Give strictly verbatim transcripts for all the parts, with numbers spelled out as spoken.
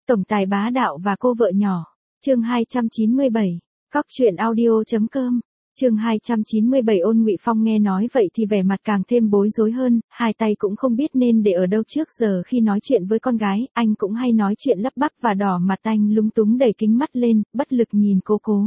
Tổng tài bá đạo và cô vợ nhỏ. Chương hai trăm chín mươi bảy. Cóc truyện audio.com. Chương hai trăm chín mươi bảy. Ôn Ngụy Phong nghe nói vậy thì vẻ mặt càng thêm bối rối hơn, hai tay cũng không biết nên để ở đâu trước giờ khi nói chuyện với con gái, anh cũng hay nói chuyện lắp bắp và đỏ mặt, anh lúng túng đẩy kính mắt lên, bất lực nhìn cô cố.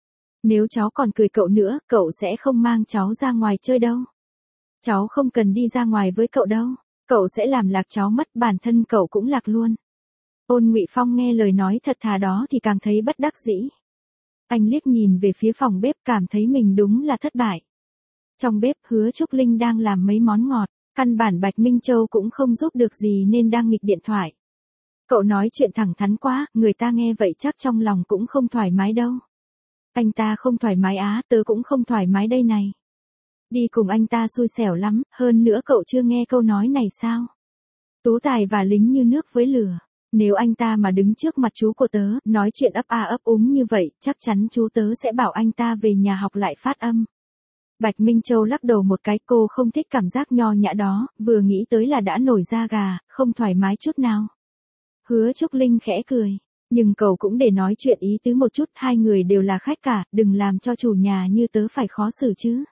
Nếu cháu còn cười cậu nữa, cậu sẽ không mang cháu ra ngoài chơi đâu. Cháu không cần đi ra ngoài với cậu đâu, cậu sẽ làm lạc cháu mất, bản thân cậu cũng lạc luôn. Ôn Ngụy Phong nghe lời nói thật thà đó thì càng thấy bất đắc dĩ. Anh liếc nhìn về phía phòng bếp, cảm thấy mình đúng là thất bại. Trong bếp, Hứa Trúc Linh đang làm mấy món ngọt, căn bản Bạch Minh Châu cũng không giúp được gì nên đang nghịch điện thoại. Cậu nói chuyện thẳng thắn quá, người ta nghe vậy chắc trong lòng cũng không thoải mái đâu. Anh ta không thoải mái á, tớ cũng không thoải mái đây này. Đi cùng anh ta xui xẻo lắm, hơn nữa cậu chưa nghe câu nói này sao? Tú tài và lính như nước với lửa. Nếu anh ta mà đứng trước mặt chú của tớ, nói chuyện ấp a ấp úng như vậy, chắc chắn chú tớ sẽ bảo anh ta về nhà học lại phát âm. Bạch Minh Châu lắc đầu một cái, cô không thích cảm giác nho nhã đó, vừa nghĩ tới là đã nổi da gà, không thoải mái chút nào. Hứa Trúc Linh khẽ cười, nhưng cậu cũng để nói chuyện ý tứ một chút, hai người đều là khách cả, đừng làm cho chủ nhà như tớ phải khó xử chứ.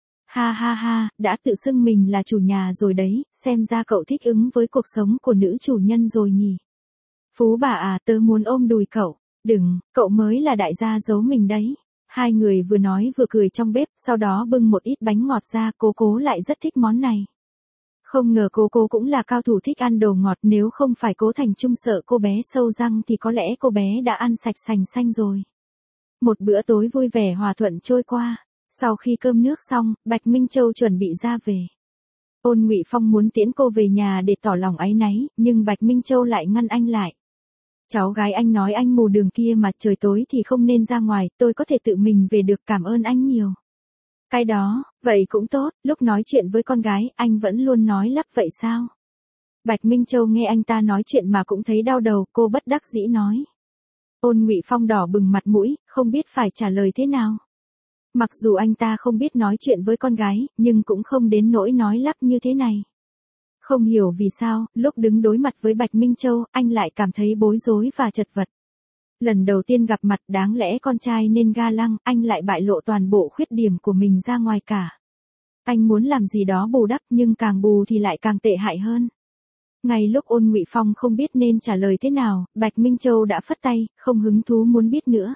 Ha ha ha, đã tự xưng mình là chủ nhà rồi đấy, xem ra cậu thích ứng với cuộc sống của nữ chủ nhân rồi nhỉ. Phú bà à, tớ muốn ôm đùi cậu. Đừng, cậu mới là đại gia giấu mình đấy. Hai người vừa nói vừa cười trong bếp, sau đó bưng một ít bánh ngọt ra, cô cố lại rất thích món này. Không ngờ cô cố cũng là cao thủ thích ăn đồ ngọt, nếu không phải Cố Thành Trung sợ cô bé sâu răng thì có lẽ cô bé đã ăn sạch sành xanh rồi. Một bữa tối vui vẻ hòa thuận trôi qua. Sau khi cơm nước xong, Bạch Minh Châu chuẩn bị ra về. Ôn Ngụy Phong muốn tiễn cô về nhà để tỏ lòng áy náy, nhưng Bạch Minh Châu lại ngăn anh lại. Cháu gái anh nói anh mù đường kia mà, trời tối thì không nên ra ngoài, tôi có thể tự mình về được, cảm ơn anh nhiều. Cái đó, vậy cũng tốt, lúc nói chuyện với con gái, anh vẫn luôn nói lắp vậy sao? Bạch Minh Châu nghe anh ta nói chuyện mà cũng thấy đau đầu, cô bất đắc dĩ nói. Ôn Ngụy Phong đỏ bừng mặt mũi, không biết phải trả lời thế nào. Mặc dù anh ta không biết nói chuyện với con gái, nhưng cũng không đến nỗi nói lắp như thế này. Không hiểu vì sao, lúc đứng đối mặt với Bạch Minh Châu, anh lại cảm thấy bối rối và chật vật. Lần đầu tiên gặp mặt, đáng lẽ con trai nên ga lăng, anh lại bại lộ toàn bộ khuyết điểm của mình ra ngoài cả. Anh muốn làm gì đó bù đắp, nhưng càng bù thì lại càng tệ hại hơn. Ngay lúc Ôn Ngụy Phong không biết nên trả lời thế nào, Bạch Minh Châu đã phất tay, không hứng thú muốn biết nữa.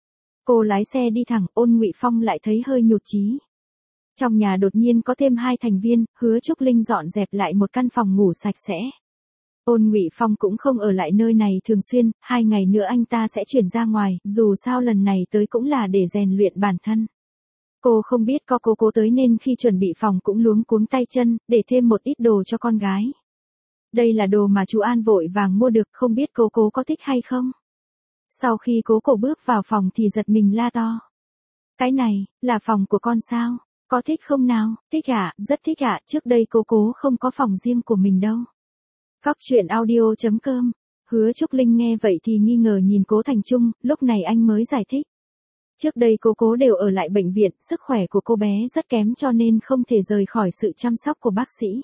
Cô lái xe đi thẳng, Ôn Ngụy Phong lại thấy hơi nhụt chí. Trong nhà đột nhiên có thêm hai thành viên, Hứa Trúc Linh dọn dẹp lại một căn phòng ngủ sạch sẽ. Ôn Ngụy Phong cũng không ở lại nơi này thường xuyên, hai ngày nữa anh ta sẽ chuyển ra ngoài, dù sao lần này tới cũng là để rèn luyện bản thân. Cô không biết có cô cố tới nên khi chuẩn bị phòng cũng luống cuống tay chân, để thêm một ít đồ cho con gái. Đây là đồ mà chú An vội vàng mua được, không biết cô cố có thích hay không? Sau khi cố cổ bước vào phòng thì giật mình la to. Cái này, là phòng của con sao? Có thích không nào? Thích ạ, à, rất thích ạ, à. Trước đây cô cố không có phòng riêng của mình đâu. Cóc truyện audio.com. Hứa Trúc Linh nghe vậy thì nghi ngờ nhìn Cố Thành Trung, lúc này anh mới giải thích. Trước đây cô cố đều ở lại bệnh viện, sức khỏe của cô bé rất kém cho nên không thể rời khỏi sự chăm sóc của bác sĩ.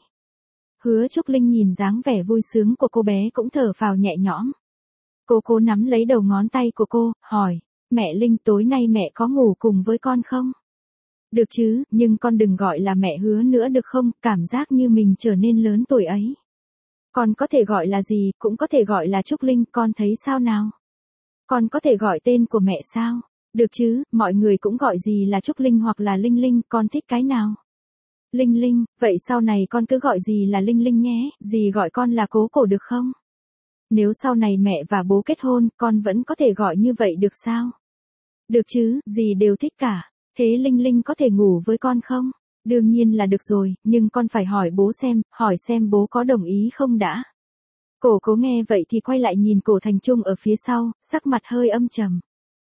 Hứa Trúc Linh nhìn dáng vẻ vui sướng của cô bé cũng thở phào nhẹ nhõm. Cô cố nắm lấy đầu ngón tay của cô, hỏi, mẹ Linh tối nay mẹ có ngủ cùng với con không? Được chứ, nhưng con đừng gọi là mẹ Hứa nữa được không, cảm giác như mình trở nên lớn tuổi ấy. Con có thể gọi là gì, cũng có thể gọi là Trúc Linh, con thấy sao nào? Con có thể gọi tên của mẹ sao? Được chứ, mọi người cũng gọi gì là Trúc Linh hoặc là Linh Linh, con thích cái nào? Linh Linh, vậy sau này con cứ gọi gì là Linh Linh nhé, dì gọi con là Cố Cổ được không? Nếu sau này mẹ và bố kết hôn, con vẫn có thể gọi như vậy được sao? Được chứ, dì đều thích cả. Thế Linh Linh có thể ngủ với con không? Đương nhiên là được rồi, nhưng con phải hỏi bố xem, hỏi xem bố có đồng ý không đã. Cổ cố nghe vậy thì quay lại nhìn Cổ Thành Trung ở phía sau, sắc mặt hơi âm trầm.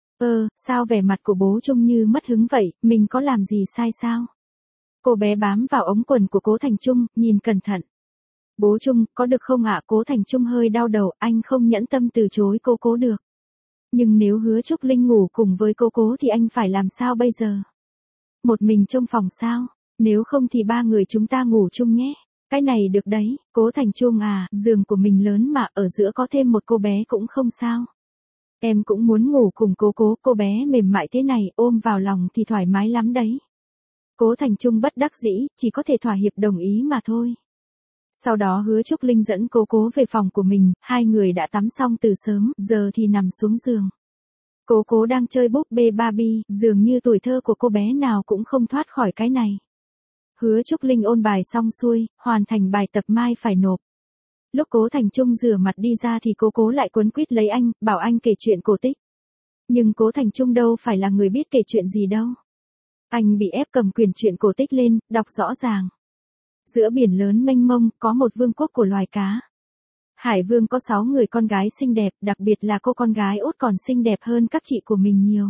Ơ, sao vẻ mặt của bố Trung như mất hứng vậy, mình có làm gì sai sao? Cô bé bám vào ống quần của Cố Thành Trung, nhìn cẩn thận. Bố Trung, có được không ạ? Cố Thành Trung hơi đau đầu, anh không nhẫn tâm từ chối cô cố được. Nhưng nếu Hứa Trúc Linh ngủ cùng với cô cố thì anh phải làm sao bây giờ? Một mình trong phòng sao? Nếu không thì ba người chúng ta ngủ chung nhé. Cái này được đấy, Cố Thành Trung à, giường của mình lớn mà, ở giữa có thêm một cô bé cũng không sao. Em cũng muốn ngủ cùng cố cố, cô bé mềm mại thế này, ôm vào lòng thì thoải mái lắm đấy. Cố Thành Trung bất đắc dĩ, chỉ có thể thỏa hiệp đồng ý mà thôi. Sau đó Hứa Trúc Linh dẫn cố cố về phòng của mình, hai người đã tắm xong từ sớm, giờ thì nằm xuống giường. Cố cố đang chơi búp bê Barbie, dường như tuổi thơ của cô bé nào cũng không thoát khỏi cái này. Hứa Trúc Linh ôn bài xong xuôi, hoàn thành bài tập mai phải nộp. Lúc Cố Thành Trung rửa mặt đi ra thì cố cố lại quấn quýt lấy anh, bảo anh kể chuyện cổ tích. Nhưng Cố Thành Trung đâu phải là người biết kể chuyện gì đâu. Anh bị ép cầm quyển truyện cổ tích lên, đọc rõ ràng. Giữa biển lớn mênh mông, có một vương quốc của loài cá. Hải vương có sáu người con gái xinh đẹp, đặc biệt là cô con gái út còn xinh đẹp hơn các chị của mình nhiều.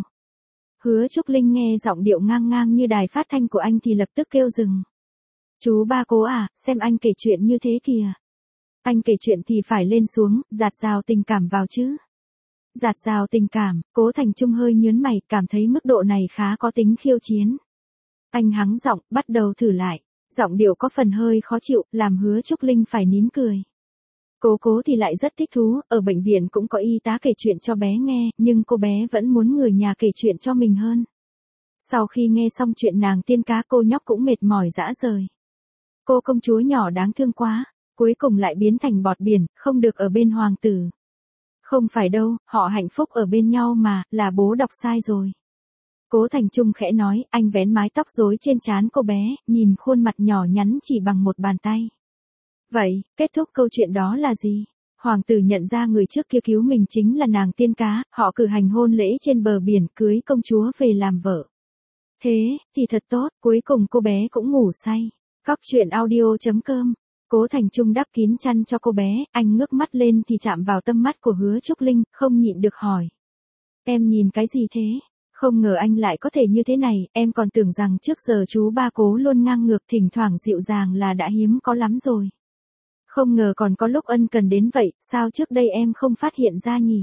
Hứa Trúc Linh nghe giọng điệu ngang ngang như đài phát thanh của anh thì lập tức kêu dừng. Chú ba Cố à, xem anh kể chuyện như thế kìa. Anh kể chuyện thì phải lên xuống, dạt dào tình cảm vào chứ. Dạt dào tình cảm, Cố Thành Trung hơi nhớn mày, cảm thấy mức độ này khá có tính khiêu chiến. Anh hắng giọng, bắt đầu thử lại. Giọng điệu có phần hơi khó chịu, làm Hứa Trúc Linh phải nín cười. Cố cố thì lại rất thích thú, ở bệnh viện cũng có y tá kể chuyện cho bé nghe, nhưng cô bé vẫn muốn người nhà kể chuyện cho mình hơn. Sau khi nghe xong chuyện nàng tiên cá cô nhóc cũng mệt mỏi dã rời. Cô công chúa nhỏ đáng thương quá, cuối cùng lại biến thành bọt biển, không được ở bên hoàng tử. Không phải đâu, họ hạnh phúc ở bên nhau mà, là bố đọc sai rồi. Cố Thành Trung khẽ nói, anh vén mái tóc rối trên trán cô bé, nhìn khuôn mặt nhỏ nhắn chỉ bằng một bàn tay. Vậy, kết thúc câu chuyện đó là gì? Hoàng tử nhận ra người trước kia cứu mình chính là nàng tiên cá, họ cử hành hôn lễ trên bờ biển, cưới công chúa về làm vợ. Thế, thì thật tốt, cuối cùng cô bé cũng ngủ say. Cóc truyện audio chấm com. Cố Thành Trung đắp kín chăn cho cô bé, anh ngước mắt lên thì chạm vào tâm mắt của Hứa Trúc Linh, không nhịn được hỏi. Em nhìn cái gì thế? Không ngờ anh lại có thể như thế này, em còn tưởng rằng trước giờ chú ba Cố luôn ngang ngược thỉnh thoảng dịu dàng là đã hiếm có lắm rồi. Không ngờ còn có lúc ân cần đến vậy, sao trước đây em không phát hiện ra nhỉ?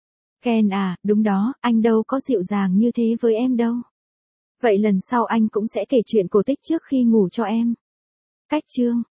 Ken à, đúng đó, anh đâu có dịu dàng như thế với em đâu. Vậy lần sau anh cũng sẽ kể chuyện cổ tích trước khi ngủ cho em. Cách chương